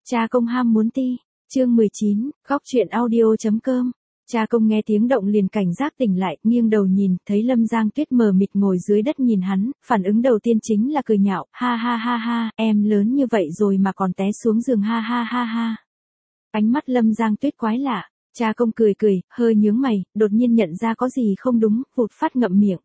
Cha công ham muốn ti. Chương 19, góc chuyện audio.com. Cha công nghe tiếng động liền cảnh giác tỉnh lại, nghiêng đầu nhìn, thấy Lâm Giang Tuyết mờ mịt ngồi dưới đất nhìn hắn, phản ứng đầu tiên chính là cười nhạo, ha ha ha ha, em lớn như vậy rồi mà còn té xuống giường ha ha ha ha. Ánh mắt Lâm Giang Tuyết quái lạ, cha công cười cười, hơi nhướng mày, đột nhiên nhận ra có gì không đúng, vụt phát ngậm miệng.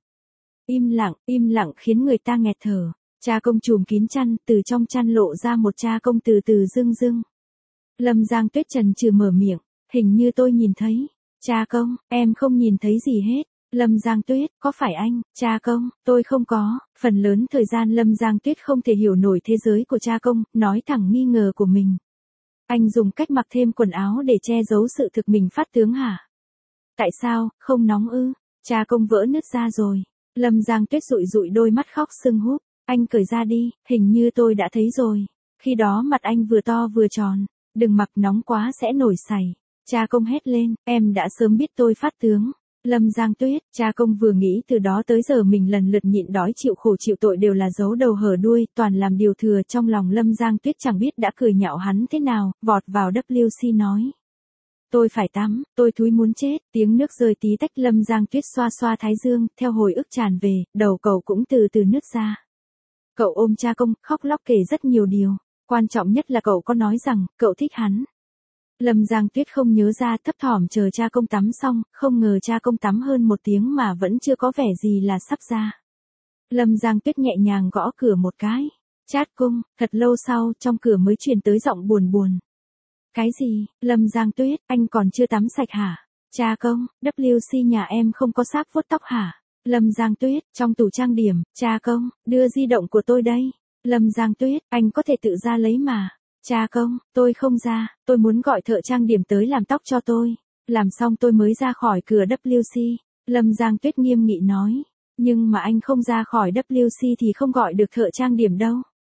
Im lặng khiến người ta nghẹt thở. Cha công trùm kín chăn, từ trong chăn lộ ra một cha công từ từ rưng. Lâm Giang Tuyết chần chừ mở miệng, hình như tôi nhìn thấy. Cha công, em không nhìn thấy gì hết. Lâm Giang Tuyết, có phải anh? Cha công, tôi không có. Phần lớn thời gian Lâm Giang Tuyết không thể hiểu nổi thế giới của cha công, nói thẳng nghi ngờ của mình. Anh dùng cách mặc thêm quần áo để che giấu sự thực mình phát tướng hả? Tại sao, không nóng ư? Cha công vỡ nứt ra rồi. Lâm Giang Tuyết dụi đôi mắt khóc sưng húp. Anh cởi ra đi, hình như tôi đã thấy rồi. Khi đó mặt anh vừa to vừa tròn. Đừng mặc nóng quá sẽ nổi sảy. Cha công hét lên, em đã sớm biết tôi phát tướng. Lâm Giang Tuyết, cha công vừa nghĩ từ đó tới giờ mình lần lượt nhịn đói chịu khổ chịu tội đều là giấu đầu hở đuôi, toàn làm điều thừa, trong lòng Lâm Giang Tuyết chẳng biết đã cười nhạo hắn thế nào, vọt vào WC nói. Tôi phải tắm, tôi thúi muốn chết, tiếng nước rơi tí tách. Lâm Giang Tuyết xoa xoa thái dương, theo hồi ức tràn về, đầu cậu cũng từ từ nứt ra. Cậu ôm cha công, khóc lóc kể rất nhiều điều, quan trọng nhất là cậu có nói rằng, cậu thích hắn. Lâm Giang Tuyết không nhớ ra, thấp thỏm chờ cha công tắm xong, không ngờ cha công tắm hơn 1 tiếng mà vẫn chưa có vẻ gì là sắp ra. Lâm Giang Tuyết nhẹ nhàng gõ cửa một cái. Chát cung, thật lâu sau, trong cửa mới truyền tới giọng buồn. Cái gì, Lâm Giang Tuyết, anh còn chưa tắm sạch hả? Cha công, WC nhà em không có sáp vuốt tóc hả? Lâm Giang Tuyết, trong tủ trang điểm, cha công, đưa di động của tôi đây. Lâm Giang Tuyết, anh có thể tự ra lấy mà. Cha công, tôi không ra, tôi muốn gọi thợ trang điểm tới làm tóc cho tôi. Làm xong tôi mới ra khỏi cửa WC. Lâm Giang Tuyết nghiêm nghị nói. Nhưng mà anh không ra khỏi WC thì không gọi được thợ trang điểm đâu.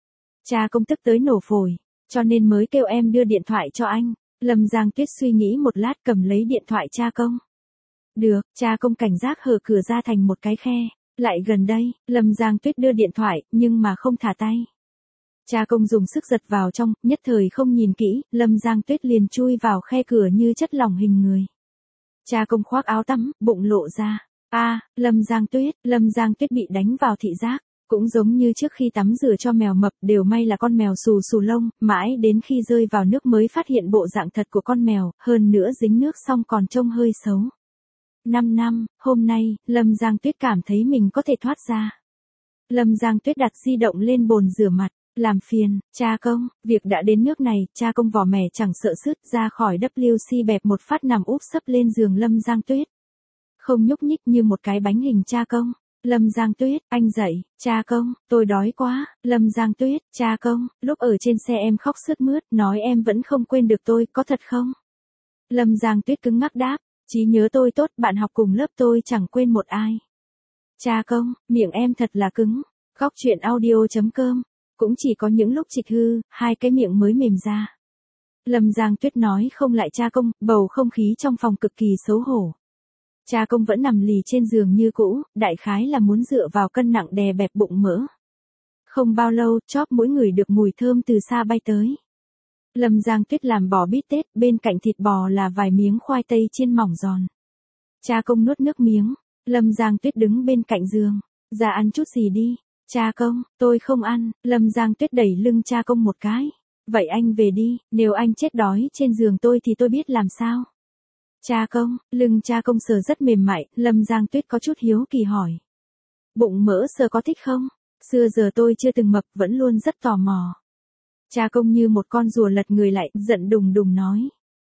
Cha công tức tới nổ phổi. Cho nên mới kêu em đưa điện thoại cho anh. Lâm Giang Tuyết suy nghĩ một lát cầm lấy điện thoại cha công. Được, cha công cảnh giác hở cửa ra thành một cái khe. Lại gần đây, Lâm Giang Tuyết đưa điện thoại, nhưng mà không thả tay. Cha công dùng sức giật vào trong, nhất thời không nhìn kỹ, Lâm Giang Tuyết liền chui vào khe cửa như chất lỏng hình người. Cha công khoác áo tắm, bụng lộ ra. Lâm Giang Tuyết bị đánh vào thị giác. Cũng giống như trước khi tắm rửa cho mèo mập, đều may là con mèo xù lông, mãi đến khi rơi vào nước mới phát hiện bộ dạng thật của con mèo, hơn nữa dính nước xong còn trông hơi xấu. 5 năm, hôm nay, Lâm Giang Tuyết cảm thấy mình có thể thoát ra. Lâm Giang Tuyết đặt di động lên bồn rửa mặt, làm phiền, cha công, việc đã đến nước này, cha công vỏ mẻ chẳng sợ sứt ra khỏi WC bẹp một phát nằm úp sấp lên giường Lâm Giang Tuyết. Không nhúc nhích như một cái bánh hình. Cha công. Lâm Giang Tuyết, anh dậy. Cha công, tôi đói quá. Lâm Giang Tuyết, cha công, lúc ở trên xe em khóc sướt mướt, nói em vẫn không quên được tôi, có thật không? Lâm Giang Tuyết cứng ngắc đáp, trí nhớ tôi tốt, bạn học cùng lớp tôi chẳng quên một ai. Cha công, miệng em thật là cứng. Góc chuyện audio.com, cũng chỉ có những lúc trịch hư, hai cái miệng mới mềm ra. Lâm Giang Tuyết nói không lại cha công, bầu không khí trong phòng cực kỳ xấu hổ. Cha công vẫn nằm lì trên giường như cũ, đại khái là muốn dựa vào cân nặng đè bẹp bụng mỡ. Không bao lâu, chóp mũi ngửi được mùi thơm từ xa bay tới. Lâm Giang Tuyết làm bò bít tết, bên cạnh thịt bò là vài miếng khoai tây chiên mỏng giòn. Cha công nuốt nước miếng. Lâm Giang Tuyết đứng bên cạnh giường. Ra ăn chút gì đi. Cha công, tôi không ăn. Lâm Giang Tuyết đẩy lưng cha công một cái. Vậy anh về đi, nếu anh chết đói trên giường tôi thì tôi biết làm sao. Cha công, lưng cha công sờ rất mềm mại, Lâm Giang Tuyết có chút hiếu kỳ hỏi. Bụng mỡ sờ có thích không? Xưa giờ tôi chưa từng mập, vẫn luôn rất tò mò. Cha công như một con rùa lật người lại, giận đùng nói.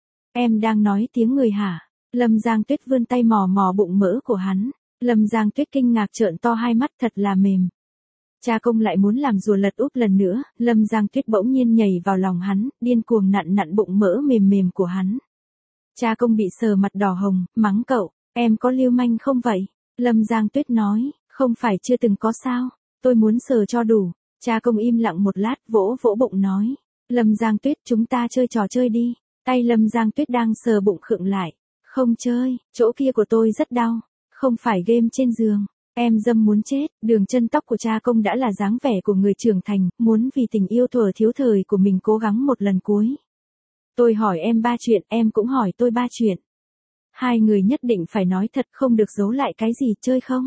Em đang nói tiếng người hả? Lâm Giang Tuyết vươn tay mò bụng mỡ của hắn. Lâm Giang Tuyết kinh ngạc trợn to hai mắt, thật là mềm. Cha công lại muốn làm rùa lật úp lần nữa, Lâm Giang Tuyết bỗng nhiên nhảy vào lòng hắn, điên cuồng nặn bụng mỡ mềm của hắn. Cha công bị sờ mặt đỏ hồng, mắng cậu, em có lưu manh không vậy? Lâm Giang Tuyết nói, không phải chưa từng có sao, tôi muốn sờ cho đủ. Cha công im lặng một lát, vỗ bụng nói, Lâm Giang Tuyết, chúng ta chơi trò chơi đi. Tay Lâm Giang Tuyết đang sờ bụng khựng lại, không chơi, chỗ kia của tôi rất đau, không phải game trên giường. Em dâm muốn chết, đường chân tóc của cha công đã là dáng vẻ của người trưởng thành, muốn vì tình yêu thuở thiếu thời của mình cố gắng một lần cuối. Tôi hỏi em 3 chuyện, em cũng hỏi tôi 3 chuyện. Hai người nhất định phải nói thật, không được giấu lại cái gì, chơi không?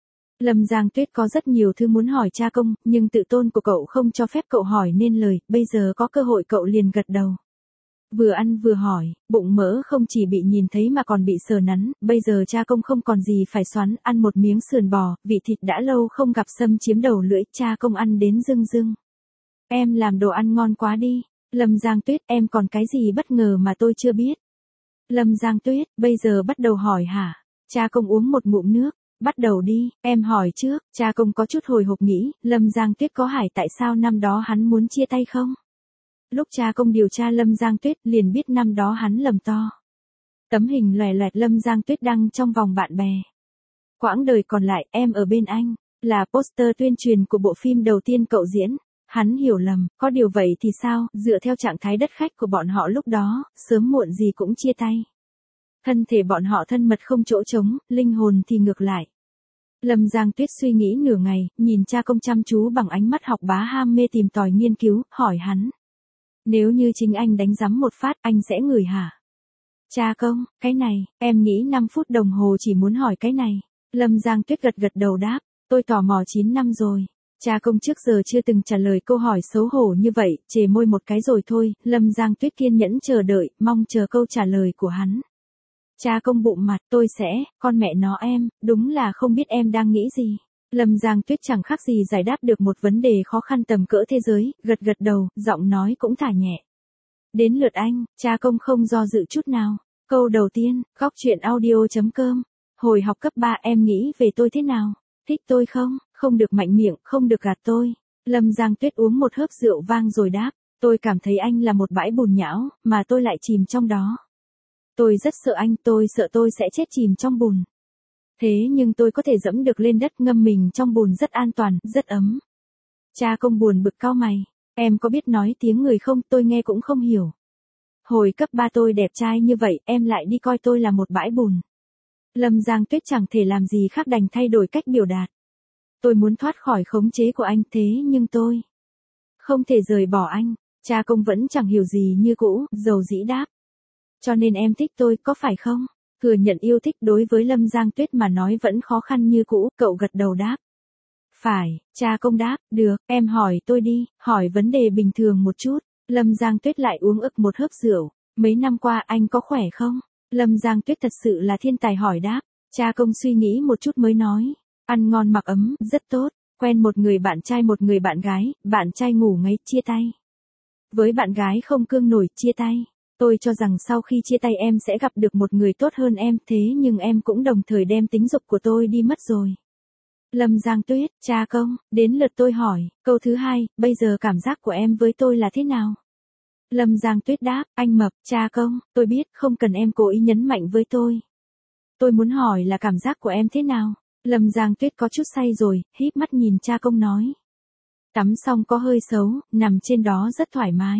Lâm Giang Tuyết có rất nhiều thứ muốn hỏi cha công, nhưng tự tôn của cậu không cho phép cậu hỏi nên lời, bây giờ có cơ hội cậu liền gật đầu. Vừa ăn vừa hỏi, bụng mỡ không chỉ bị nhìn thấy mà còn bị sờ nắn, bây giờ cha công không còn gì phải xoắn, ăn một miếng sườn bò, vị thịt đã lâu không gặp xâm chiếm đầu lưỡi, cha công ăn đến rưng rưng. Em làm đồ ăn ngon quá đi. Lâm Giang Tuyết, em còn cái gì bất ngờ mà tôi chưa biết? Lâm Giang Tuyết, bây giờ bắt đầu hỏi hả? Cha công uống một ngụm nước. Bắt đầu đi, em hỏi trước. Cha công có chút hồi hộp nghĩ, Lâm Giang Tuyết có hỏi tại sao năm đó hắn muốn chia tay không? Lúc cha công điều tra Lâm Giang Tuyết liền biết năm đó hắn lầm to. Tấm hình loè loẹt Lâm Giang Tuyết đăng trong vòng bạn bè. Quãng đời còn lại, em ở bên anh, là poster tuyên truyền của bộ phim đầu tiên cậu diễn. Hắn hiểu lầm, có điều vậy thì sao, dựa theo trạng thái đất khách của bọn họ lúc đó, sớm muộn gì cũng chia tay. Thân thể bọn họ thân mật không chỗ trống, linh hồn thì ngược lại. Lâm Giang Tuyết suy nghĩ nửa ngày, nhìn cha công chăm chú bằng ánh mắt học bá ham mê tìm tòi nghiên cứu, hỏi hắn. Nếu như chính anh đánh giấm một phát, anh sẽ ngửi hả? Cha công, cái này, em nghĩ 5 phút đồng hồ chỉ muốn hỏi cái này. Lâm Giang Tuyết gật gật đầu đáp, tôi tò mò 9 năm rồi. Cha công trước giờ chưa từng trả lời câu hỏi xấu hổ như vậy, chề môi một cái rồi thôi, Lâm Giang Tuyết kiên nhẫn chờ đợi, mong chờ câu trả lời của hắn. Cha công bụng mặt, tôi sẽ, con mẹ nó em, đúng là không biết em đang nghĩ gì. Lâm Giang Tuyết chẳng khác gì giải đáp được một vấn đề khó khăn tầm cỡ thế giới, gật gật đầu, giọng nói cũng thả nhẹ. Đến lượt anh, cha công không do dự chút nào. Câu đầu tiên, góc chuyện audio.com. Hồi học cấp 3 em nghĩ về tôi thế nào? Thích tôi không? Không được mạnh miệng, không được gạt tôi. Lâm Giang Tuyết uống một hớp rượu vang rồi đáp. Tôi cảm thấy anh là một bãi bùn nhão, mà tôi lại chìm trong đó. Tôi rất sợ anh, tôi sợ tôi sẽ chết chìm trong bùn. Thế nhưng tôi có thể dẫm được lên đất, ngâm mình trong bùn rất an toàn, rất ấm. Cha công buồn bực cau mày. Em có biết nói tiếng người không, tôi nghe cũng không hiểu. Hồi cấp 3 tôi đẹp trai như vậy, em lại đi coi tôi là một bãi bùn. Lâm Giang Tuyết chẳng thể làm gì khác đành thay đổi cách biểu đạt. Tôi muốn thoát khỏi khống chế của anh, thế nhưng tôi không thể rời bỏ anh. Cha công vẫn chẳng hiểu gì như cũ, dầu dĩ đáp. Cho nên em thích tôi, có phải không? Thừa nhận yêu thích đối với Lâm Giang Tuyết mà nói vẫn khó khăn như cũ, cậu gật đầu đáp. Phải, cha công đáp, được, em hỏi tôi đi, hỏi vấn đề bình thường một chút. Lâm Giang Tuyết lại uống ực một hớp rượu. Mấy năm qua anh có khỏe không? Lâm Giang Tuyết thật sự là thiên tài hỏi đáp. Cha công suy nghĩ một chút mới nói. Ăn ngon mặc ấm, rất tốt. Quen một người bạn trai một người bạn gái, bạn trai ngủ ngáy, chia tay. Với bạn gái không cương nổi, chia tay. Tôi cho rằng sau khi chia tay em sẽ gặp được một người tốt hơn em, thế nhưng em cũng đồng thời đem tính dục của tôi đi mất rồi. Lâm Giang Tuyết, cha công, đến lượt tôi hỏi, câu thứ hai, bây giờ cảm giác của em với tôi là thế nào? Lâm Giang Tuyết đáp, anh mập, cha công, tôi biết, không cần em cố ý nhấn mạnh với tôi. Tôi muốn hỏi là cảm giác của em thế nào? Lâm Giang Tuyết có chút say rồi, híp mắt nhìn cha công nói. Tắm xong có hơi xấu, nằm trên đó rất thoải mái.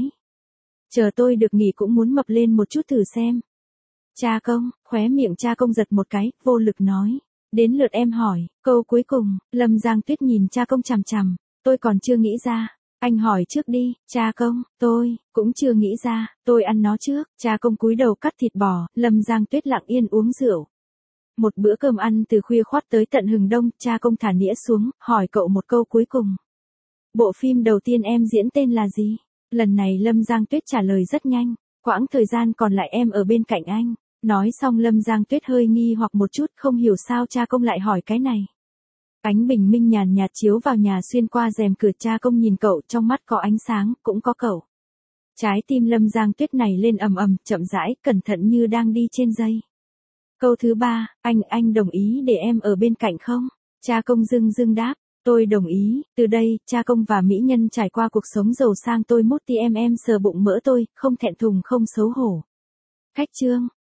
Chờ tôi được nghỉ cũng muốn mập lên một chút thử xem. Cha công, khóe miệng cha công giật một cái, vô lực nói. Đến lượt em hỏi, câu cuối cùng, Lâm Giang Tuyết nhìn cha công chằm chằm. Tôi còn chưa nghĩ ra. Anh hỏi trước đi, cha công, tôi cũng chưa nghĩ ra, tôi ăn nó trước. Cha công cúi đầu cắt thịt bò, Lâm Giang Tuyết lặng yên uống rượu. Một bữa cơm ăn từ khuya khoắt tới tận hừng đông, cha công thả nĩa xuống, hỏi cậu một câu cuối cùng. Bộ phim đầu tiên em diễn tên là gì? Lần này Lâm Giang Tuyết trả lời rất nhanh. Quãng thời gian còn lại em ở bên cạnh anh. Nói xong Lâm Giang Tuyết hơi nghi hoặc một chút, không hiểu sao cha công lại hỏi cái này. Ánh bình minh nhàn nhạt chiếu vào nhà xuyên qua rèm cửa, cha công nhìn cậu, trong mắt có ánh sáng, cũng có cậu. Trái tim Lâm Giang Tuyết này lên ầm ầm, chậm rãi, cẩn thận như đang đi trên dây. Câu thứ 3, anh đồng ý để em ở bên cạnh không? Cha công dưng dưng đáp, tôi đồng ý, từ đây, cha công và mỹ nhân trải qua cuộc sống giàu sang, tôi mút em sờ bụng mỡ tôi, không thẹn thùng không xấu hổ. Khách chương.